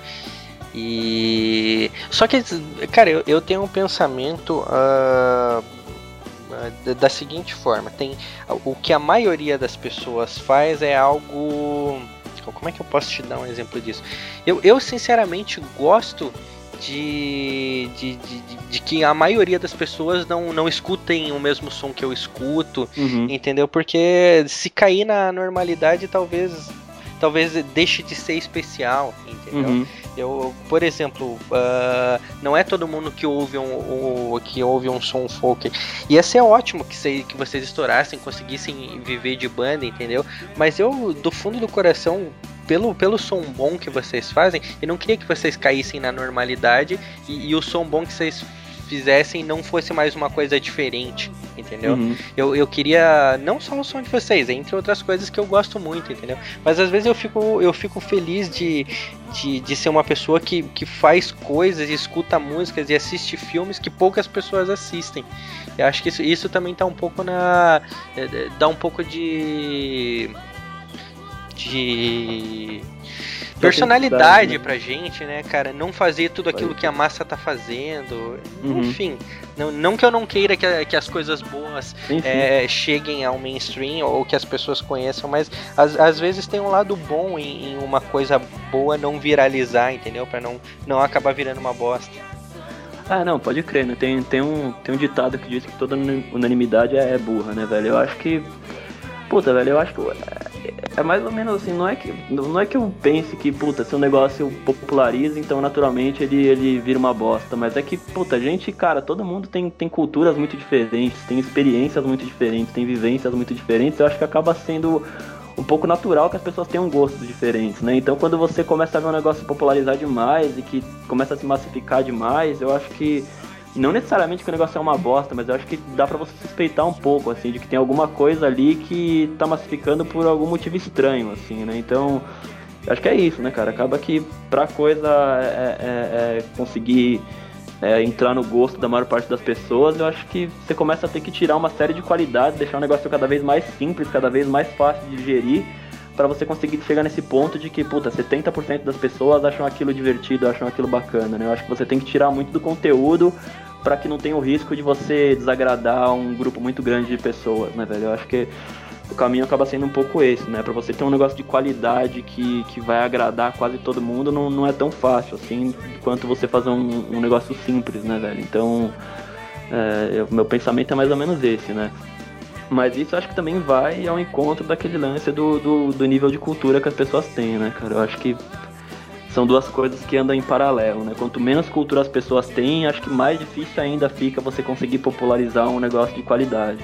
E. Só que, cara, eu, eu tenho um pensamento uh, da, da seguinte forma: tem o que a maioria das pessoas faz é algo. Como é que eu posso te dar um exemplo disso? Eu, eu sinceramente gosto de, de, de, de, de que a maioria das pessoas não, não escutem o mesmo som que eu escuto, Uhum. entendeu? Porque se cair na normalidade, talvez, talvez deixe de ser especial, entendeu? Uhum. Eu, por exemplo, uh, não é todo mundo que ouve um, um, que ouve um som folk. Ia ser ótimo que, se, que vocês estourassem, conseguissem viver de banda, entendeu? Mas eu, do fundo do coração, pelo, pelo som bom que vocês fazem, eu não queria que vocês caíssem na normalidade e, e o som bom que vocês fizessem não fosse mais uma coisa diferente, entendeu? Uhum. Eu, eu queria não só o som de vocês, entre outras coisas que eu gosto muito, entendeu? Mas às vezes eu fico, eu fico feliz de, de, de ser uma pessoa que, que faz coisas, escuta músicas e assiste filmes que poucas pessoas assistem. Eu acho que isso, isso também tá um pouco na... dá um pouco de... de... personalidade pra gente, né, cara? Não fazer tudo aquilo que a massa tá fazendo. Uhum. Enfim, não, não que eu não queira que, que as coisas boas Sim, sim. é, cheguem ao mainstream ou que as pessoas conheçam, mas às, às vezes tem um lado bom em, em uma coisa boa não viralizar, entendeu? Pra não, não acabar virando uma bosta. Ah, não, pode crer, né? Tem, tem, um, tem um ditado que diz que toda unanimidade é, é burra, né, velho? Eu acho que... Puta, velho, eu acho que... É, é mais ou menos assim, não é, que, não é que eu pense que, puta, se um negócio populariza, então naturalmente ele, ele vira uma bosta. Mas é que, puta, gente, cara, todo mundo tem, tem culturas muito diferentes, tem experiências muito diferentes, tem vivências muito diferentes. Eu acho que acaba sendo um pouco natural que as pessoas tenham gostos diferentes, né? Então quando você começa a ver um negócio se popularizar demais e que começa a se massificar demais, eu acho que não necessariamente que o negócio é uma bosta, mas eu acho que dá pra você suspeitar um pouco, assim, de que tem alguma coisa ali que tá massificando por algum motivo estranho, assim, né? Então, acho que é isso, né, cara? Acaba que pra coisa é, é, é conseguir é, entrar no gosto da maior parte das pessoas, eu acho que você começa a ter que tirar uma série de qualidades, deixar o negócio cada vez mais simples, cada vez mais fácil de digerir, pra você conseguir chegar nesse ponto de que, puta, setenta por cento das pessoas acham aquilo divertido, acham aquilo bacana, né? Eu acho que você tem que tirar muito do conteúdo pra que não tenha o risco de você desagradar um grupo muito grande de pessoas, né, velho? Eu acho que o caminho acaba sendo um pouco esse, né? Pra você ter um negócio de qualidade que, que vai agradar quase todo mundo, não, não é tão fácil, assim, quanto você fazer um, um negócio simples, né, velho? Então, é, eu, meu pensamento é mais ou menos esse, né? Mas isso eu acho que também vai ao encontro daquele lance do, do, do nível de cultura que as pessoas têm, né, cara? Eu acho que são duas coisas que andam em paralelo, né? Quanto menos cultura as pessoas têm, acho que mais difícil ainda fica você conseguir popularizar um negócio de qualidade.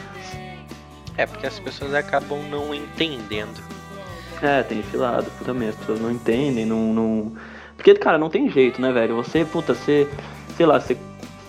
É, porque as pessoas acabam não entendendo. É, tem esse lado também, as pessoas não entendem, não, não... Porque, cara, não tem jeito, né, velho? Você, puta, você, sei lá, você...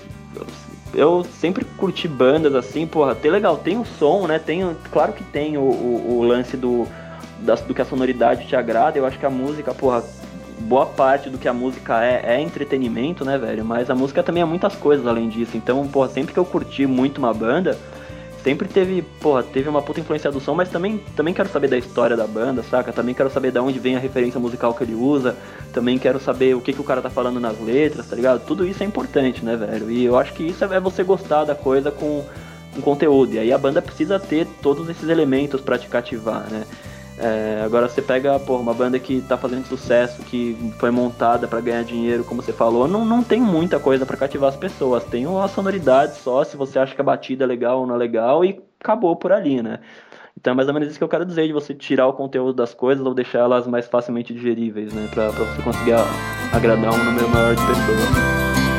Eu sempre curti bandas assim, porra, tem legal, tem o som, né? Tem, claro que tem o, o, o lance do, da, do que a sonoridade te agrada. Eu acho que a música, porra, boa parte do que a música é, é entretenimento, né, velho? Mas a música também é muitas coisas além disso. Então, porra, sempre que eu curti muito uma banda, sempre teve, porra, teve uma puta influência do som, mas também, também quero saber da história da banda, saca? Também quero saber de onde vem a referência musical que ele usa, também quero saber o que, que o cara tá falando nas letras, tá ligado? Tudo isso é importante, né, velho? E eu acho que isso é você gostar da coisa com, com conteúdo, e aí a banda precisa ter todos esses elementos pra te cativar, né? É, agora você pega, pô, uma banda que tá fazendo sucesso, que foi montada pra ganhar dinheiro, como você falou, não, não tem muita coisa pra cativar as pessoas, tem uma sonoridade só, se você acha que a batida é legal ou não é legal, e acabou por ali, né? Então é mais ou menos isso que eu quero dizer, de você tirar o conteúdo das coisas ou deixar elas mais facilmente digeríveis, né? Pra, pra você conseguir agradar um número maior de pessoas.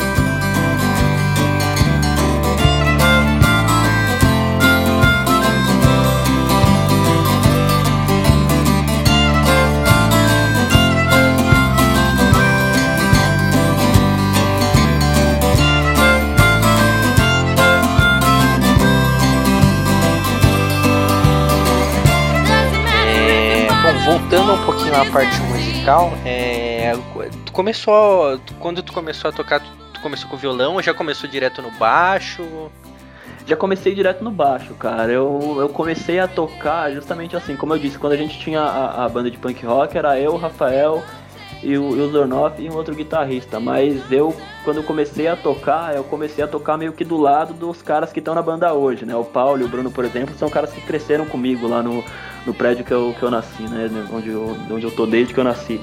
Voltando um pouquinho à parte musical, é, tu começou, quando tu começou a tocar, tu, tu começou com violão ou já começou direto no baixo? Já comecei direto no baixo, cara. Eu, eu comecei a tocar justamente assim, como eu disse, quando a gente tinha a, a banda de punk rock, era eu, o Rafael e o, e o Zornoff e um outro guitarrista. Mas eu, quando eu comecei a tocar, eu comecei a tocar meio que do lado dos caras que estão na banda hoje, né? O Paulo e o Bruno, por exemplo, são caras que cresceram comigo lá no... no prédio que eu, que eu nasci, né, onde eu, onde eu tô desde que eu nasci.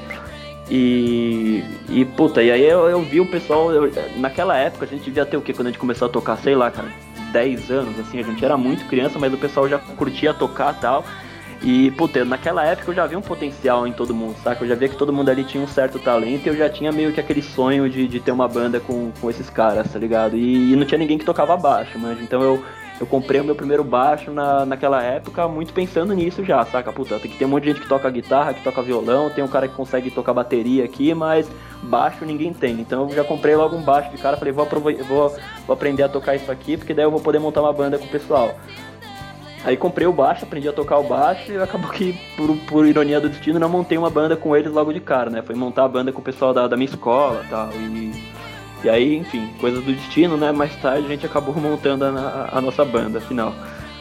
E, e puta, e aí eu, eu vi o pessoal, eu, naquela época a gente devia ter o quê? Quando a gente começou a tocar, sei lá, cara, dez anos, assim, a gente era muito criança, mas o pessoal já curtia tocar e tal. E, puta, naquela época eu já vi um potencial em todo mundo, saca? Eu já via que todo mundo ali tinha um certo talento e eu já tinha meio que aquele sonho de, de ter uma banda com, com esses caras, tá ligado? E, e não tinha ninguém que tocava baixo, mas então eu... Eu comprei o meu primeiro baixo na, naquela época muito pensando nisso já, saca? Puta, tem que ter um monte de gente que toca guitarra, que toca violão, tem um cara que consegue tocar bateria aqui, mas baixo ninguém tem. Então eu já comprei logo um baixo de cara, falei, vou, vou, vou aprender a tocar isso aqui, porque daí eu vou poder montar uma banda com o pessoal. Aí comprei o baixo, aprendi a tocar o baixo e acabou que, por, por ironia do destino, não montei uma banda com eles logo de cara, né? Foi montar a banda com o pessoal da, da minha escola e tal, e... E aí, enfim, coisas do destino, né? Mais tarde a gente acabou montando a, a nossa banda, afinal.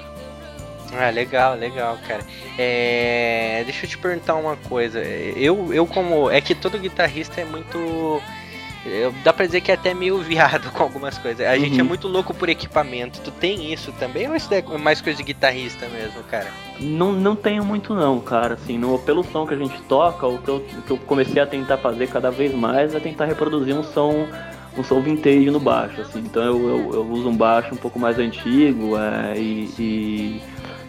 Ah, legal, legal, cara. É... Deixa eu te perguntar uma coisa. Eu, eu como... É que todo guitarrista é muito... Dá pra dizer que é até meio viado com algumas coisas. A uhum. gente é muito louco por equipamento. Tu tem isso também ou isso é mais coisa de guitarrista mesmo, cara? Não, não tenho muito não, cara. Assim, no, pelo som que a gente toca, o que, eu, o que eu comecei a tentar fazer cada vez mais é tentar reproduzir um som... um som vintage no baixo, assim, então eu, eu, eu uso um baixo um pouco mais antigo, é, e, e,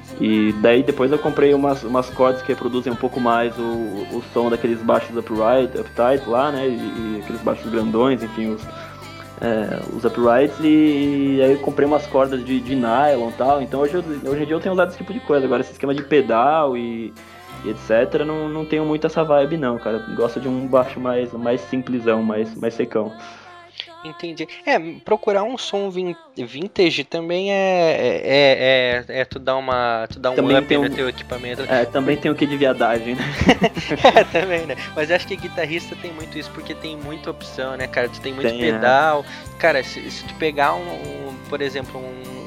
e daí depois eu comprei umas, umas cordas que reproduzem um pouco mais o, o som daqueles baixos upright, uptight lá, né, e, e aqueles baixos grandões, enfim, os, é, os uprights, e, e aí eu comprei umas cordas de, de nylon e tal, então hoje, hoje em dia eu tenho usado esse tipo de coisa, agora esse esquema de pedal e, e etc, não, não tenho muito essa vibe não, cara, eu gosto de um baixo mais, mais simplesão, mais, mais secão. Entendi. É, procurar um som vintage também é, é, é, é tu dar uma, tu dar um também up um, no teu equipamento. É, também tem o que de viadagem, né? É, também, né? Mas acho que guitarrista tem muito isso, porque tem muita opção, né, cara? Tu tem muito tem, pedal. É. Cara, se, se tu pegar, um, um, por exemplo, um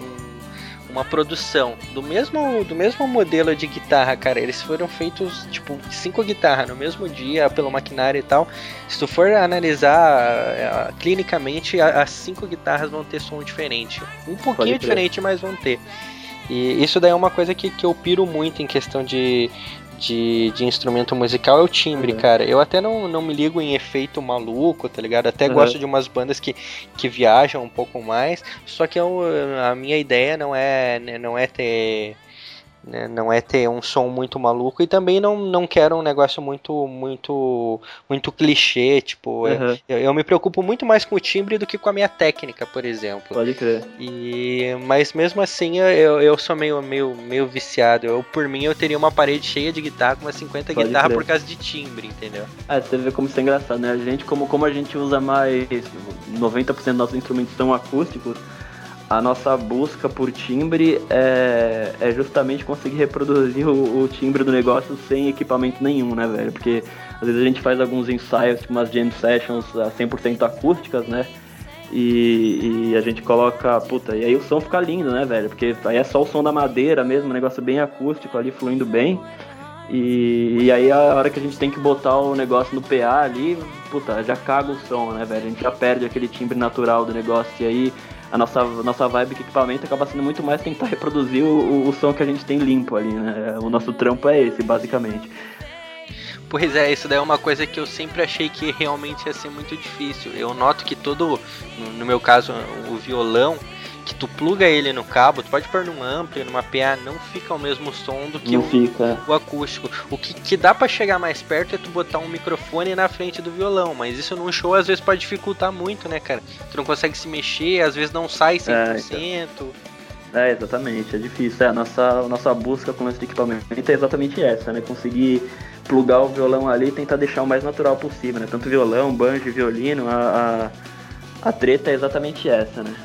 uma produção do mesmo, do mesmo modelo de guitarra, cara, eles foram feitos, tipo, cinco guitarras no mesmo dia, pelo maquinário e tal. Se tu for analisar uh, clinicamente, as cinco guitarras vão ter som diferente. Um pouquinho diferente, mas vão ter. E isso daí é uma coisa que, que eu piro muito em questão de, de, de instrumento musical, é o timbre, uhum. cara. Eu até não, não me ligo em efeito maluco, tá ligado? Até uhum. gosto de umas bandas que, que viajam um pouco mais, só que eu, a minha ideia não é, não é ter... não é ter um som muito maluco e também não, não quero um negócio muito muito muito clichê, tipo, uhum. eu, eu me preocupo muito mais com o timbre do que com a minha técnica, por exemplo. Pode crer. E, mas mesmo assim eu, eu sou meio, meio, meio viciado, eu, por mim eu teria uma parede cheia de guitarra com umas cinquenta guitarras por causa de timbre, entendeu? Ah, você vê como isso é engraçado, né? A gente, como, como a gente usa mais noventa por cento dos nossos instrumentos são acústicos, a nossa busca por timbre é, é justamente conseguir reproduzir o, o timbre do negócio sem equipamento nenhum, né, velho? Porque às vezes a gente faz alguns ensaios, tipo umas jam sessions cem por cento acústicas, né? E, e a gente coloca, puta, e aí o som fica lindo, né, velho? Porque aí é só o som da madeira mesmo, um negócio bem acústico ali, fluindo bem. E, e aí a hora que a gente tem que botar o negócio no P A ali, puta, já caga o som, né, velho? A gente já perde aquele timbre natural do negócio. E aí a nossa, nossa vibe com equipamento acaba sendo muito mais tentar reproduzir o, o som que a gente tem limpo ali, né? O nosso trampo é esse, basicamente. Pois é, isso daí é uma coisa que eu sempre achei que realmente ia ser muito difícil. Eu noto que todo, no, no meu caso, o violão, que tu pluga ele no cabo, tu pode pôr num ampli, numa P A, não fica o mesmo som do que o, o acústico. O que, que dá pra chegar mais perto é tu botar um microfone na frente do violão, mas isso num show às vezes pode dificultar muito, né, cara? Tu não consegue se mexer, às vezes não sai cem por cento. É, é exatamente, é difícil. É, a nossa, a nossa busca com esse equipamento é exatamente essa, né? Conseguir plugar o violão ali e tentar deixar o mais natural possível, né? Tanto violão, banjo e violino, a, a, a treta é exatamente essa, né?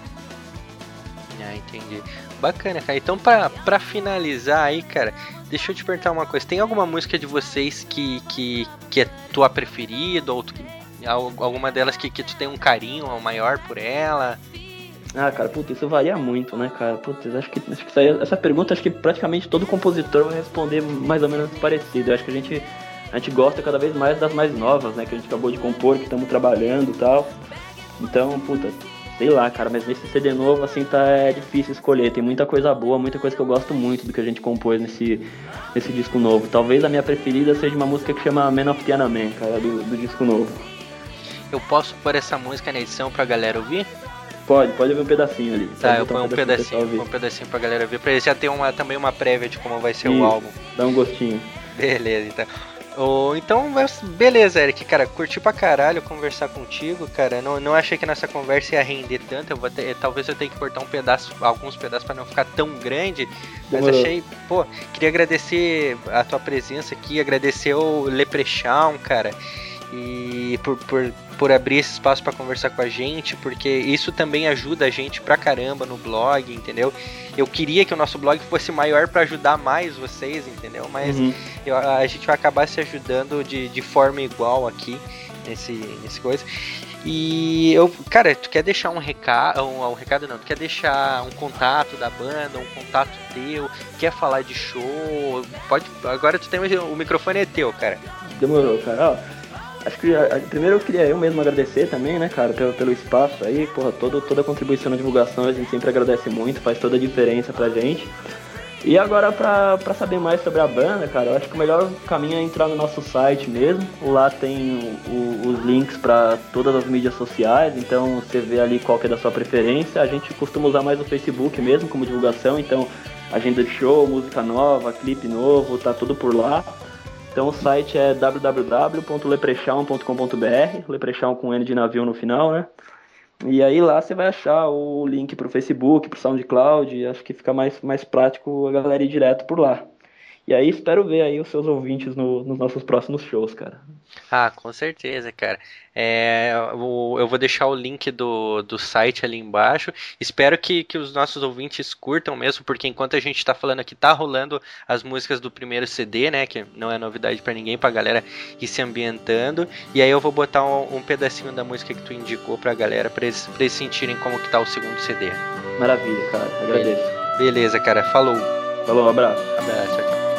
Ah, entendi. Bacana, cara. Então, pra, pra finalizar aí, cara, deixa eu te perguntar uma coisa. Tem alguma música de vocês que, que, que é tua preferida? Ou tu, alguma delas que, que tu tem um carinho maior por ela? Ah, cara, puta, isso varia muito, né, cara? Putz, acho que, acho que isso aí, essa pergunta, acho que praticamente todo compositor vai responder mais ou menos parecido. Eu acho que a gente, a gente gosta cada vez mais das mais novas, né? Que a gente acabou de compor, que estamos trabalhando e tal. Então, puta, sei lá, cara, mas nesse C D novo, assim, tá é difícil escolher. Tem muita coisa boa, muita coisa que eu gosto muito do que a gente compôs nesse, nesse disco novo. Talvez a minha preferida seja uma música que chama Man of Tiananmen, cara, do, do disco novo. Eu posso pôr essa música na edição pra galera ouvir? Pode, pode ver um pedacinho ali. Tá, eu ponho um pedacinho, um pedacinho pra galera ver, pra eles já ter uma, também uma prévia de como vai ser Sim, o álbum. Dá um gostinho. Beleza, então. Oh, então, beleza, Eric, cara, curti pra caralho conversar contigo, cara. Não, não achei que nossa conversa ia render tanto. Eu vou ter, talvez eu tenha que cortar um pedaço, alguns pedaços pra não ficar tão grande. Mas Demorou. Achei, pô, queria agradecer a tua presença aqui, agradecer o Leprechaun, cara. E por, por, por abrir esse espaço para conversar com a gente, porque isso também ajuda a gente pra caramba no blog, entendeu? Eu queria que o nosso blog fosse maior para ajudar mais vocês, entendeu? Mas uhum. eu, a gente vai acabar se ajudando de, de forma igual aqui nesse, nesse coisa. E eu, cara, tu quer deixar um recado, um, um recado não, tu quer deixar um contato da banda, um contato teu, quer falar de show, pode, agora tu tem o microfone é teu, cara. Demorou, cara, ó. Acho que a, primeiro eu queria eu mesmo agradecer também, né, cara, pelo, pelo espaço aí, porra, todo, toda a contribuição na divulgação a gente sempre agradece muito, faz toda a diferença pra gente. E agora pra, pra saber mais sobre a banda, cara, eu acho que o melhor caminho é entrar no nosso site mesmo, lá tem o, o, os links pra todas as mídias sociais, então você vê ali qual que é da sua preferência. A gente costuma usar mais o Facebook mesmo como divulgação, então agenda de show, música nova, clipe novo, tá tudo por lá. Então o site é w w w ponto leprechaun ponto com ponto b r, Leprechaun com N de navio no final, né? E aí lá você vai achar o link pro Facebook, pro SoundCloud, acho que fica mais, mais prático a galera ir direto por lá. E aí espero ver aí os seus ouvintes no, nos nossos próximos shows, cara. Ah, com certeza, cara. É, eu, eu vou deixar o link do, do site ali embaixo. Espero que, que os nossos ouvintes curtam mesmo, porque enquanto a gente tá falando aqui, tá rolando as músicas do primeiro C D, né? Que não é novidade pra ninguém, pra galera ir se ambientando. E aí eu vou botar um, um pedacinho da música que tu indicou pra galera, pra eles, pra eles sentirem como que tá o segundo C D. Maravilha, cara. Agradeço. Beleza, cara. Falou. Falou, um abraço. Abraço, tchau, tchau.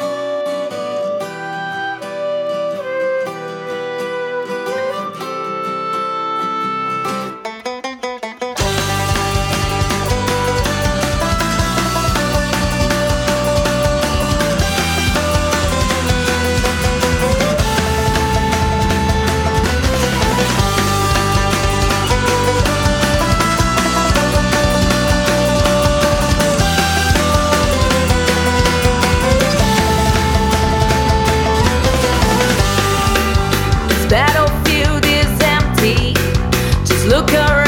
Battlefield is empty. Just look around.